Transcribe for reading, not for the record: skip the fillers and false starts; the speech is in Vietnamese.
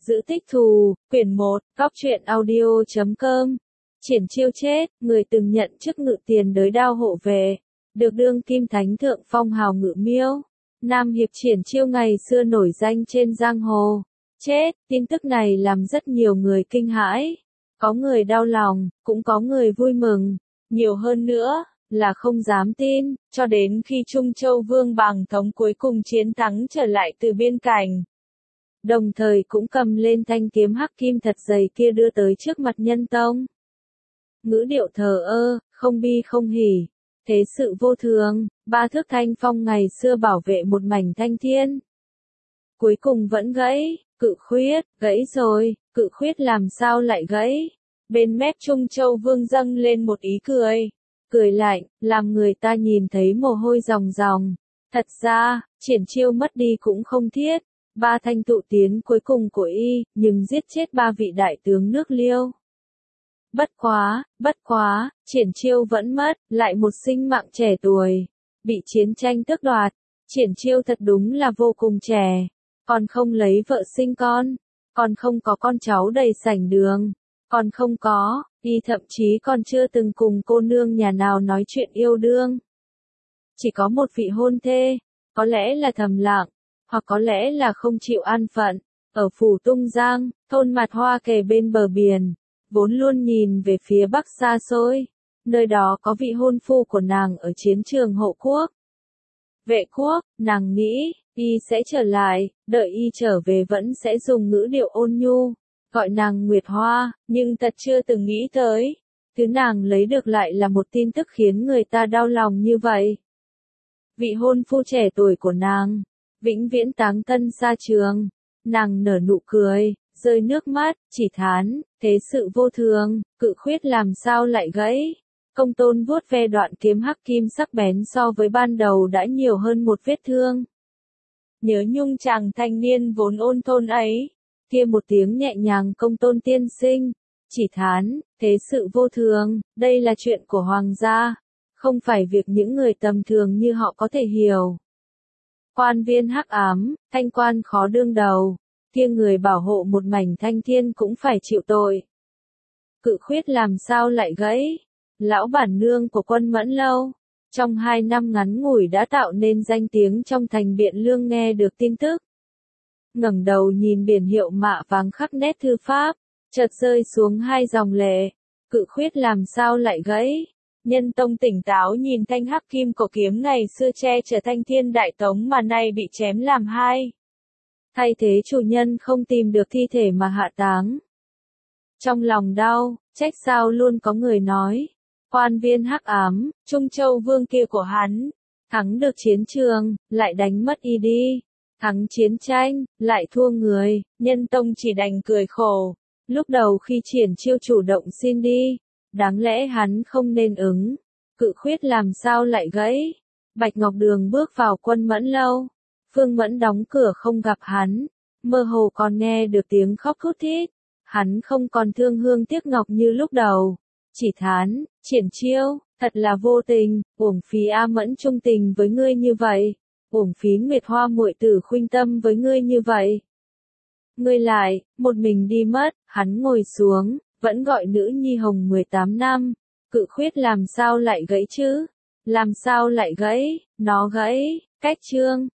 Giữ tích thù, quyển 1, Góc truyện audio.com. Triển Chiêu chết, người từng nhận chức ngự tiền đới đao hộ vệ, được đương kim thánh thượng phong hào ngự miêu. Nam hiệp Triển Chiêu ngày xưa nổi danh trên giang hồ. Chết, tin tức này làm rất nhiều người kinh hãi. Có người đau lòng, cũng có người vui mừng. Nhiều hơn nữa, là không dám tin, cho đến khi Trung Châu Vương Bàng Thống cuối cùng chiến thắng trở lại từ biên cảnh. Đồng thời cũng cầm lên thanh kiếm hắc kim thật dày kia đưa tới trước mặt nhân tông. Ngữ điệu thờ ơ, không bi không hỉ. Thế sự vô thường, ba thước thanh phong ngày xưa bảo vệ một mảnh thanh thiên. Cuối cùng vẫn gãy, Cự Khuyết, gãy rồi, Cự Khuyết làm sao lại gãy? Bên mép Trung Châu Vương dâng lên một ý cười. Cười lạnh, làm người ta nhìn thấy mồ hôi ròng ròng. Thật ra, Triển Chiêu mất đi cũng không thiết. Ba thanh tụ tiến cuối cùng của y, nhưng giết chết ba vị đại tướng nước Liêu. Bất quá, Triển Chiêu vẫn mất, lại một sinh mạng trẻ tuổi, bị chiến tranh tước đoạt. Triển Chiêu thật đúng là vô cùng trẻ, còn không lấy vợ sinh con, còn không có con cháu đầy sảnh đường, còn không có, y thậm chí còn chưa từng cùng cô nương nhà nào nói chuyện yêu đương. Chỉ có một vị hôn thê, có lẽ là Thầm Lạng, hoặc có lẽ là không chịu an phận, ở phủ Tung Giang, thôn Mạt Hoa kề bên bờ biển, vốn luôn nhìn về phía bắc xa xôi, nơi đó có vị hôn phu của nàng ở chiến trường hộ quốc. Vệ quốc, nàng nghĩ, y sẽ trở lại, đợi y trở về vẫn sẽ dùng ngữ điệu ôn nhu, gọi nàng Nguyệt Hoa, nhưng thật chưa từng nghĩ tới, thứ nàng lấy được lại là một tin tức khiến người ta đau lòng như vậy. Vị hôn phu trẻ tuổi của nàng, vĩnh viễn táng thân xa trường, nàng nở nụ cười, rơi nước mắt, chỉ thán, thế sự vô thường, Cự Khuyết làm sao lại gãy. Công Tôn vuốt ve đoạn kiếm hắc kim sắc bén so với ban đầu đã nhiều hơn một vết thương. Nhớ nhung chàng thanh niên vốn ôn thôn ấy, kia một tiếng nhẹ nhàng Công Tôn tiên sinh, chỉ thán, thế sự vô thường, đây là chuyện của hoàng gia, không phải việc những người tầm thường như họ có thể hiểu. Quan viên hắc ám, thanh quan khó đương đầu, kia người bảo hộ một mảnh thanh thiên cũng phải chịu tội. Cự Khuyết làm sao lại gãy? Lão bản nương của Quân Mẫn Lâu, trong 2 năm ngắn ngủi đã tạo nên danh tiếng trong thành Biện Lương nghe được tin tức. Ngẩng đầu nhìn biển hiệu mạ vàng khắc nét thư pháp, chợt rơi xuống 2 dòng lệ. Cự Khuyết làm sao lại gãy? Nhân tông tỉnh táo nhìn thanh hắc kim cổ kiếm ngày xưa che chở thanh thiên đại tống mà nay bị chém làm 2. Thay thế chủ nhân không tìm được thi thể mà hạ táng. Trong lòng đau, trách sao luôn có người nói. Quan viên hắc ám, Trung Châu Vương kia của hắn, thắng được chiến trường, lại đánh mất y đi. Thắng chiến tranh, lại thua người, nhân tông chỉ đành cười khổ. Lúc đầu khi Triển Chiêu chủ động xin đi, đáng lẽ hắn không nên ứng. Cự Khuyết làm sao lại gãy? Bạch Ngọc Đường bước vào Quân Mẫn Lâu. Phương Mẫn đóng cửa không gặp hắn, mơ hồ còn nghe được tiếng khóc thút thít. Hắn không còn thương hương tiếc ngọc như lúc đầu, chỉ thán, Triển Chiêu, thật là vô tình, uổng phí A Mẫn trung tình với ngươi như vậy, uổng phí Nguyệt Hoa muội tử khuynh tâm với ngươi như vậy. Ngươi lại, một mình đi mất, hắn ngồi xuống, vẫn gọi nữ nhi hồng 18 năm, Cự Khuyết làm sao lại gãy chứ? Làm sao lại gãy? Nó gãy, cách chương.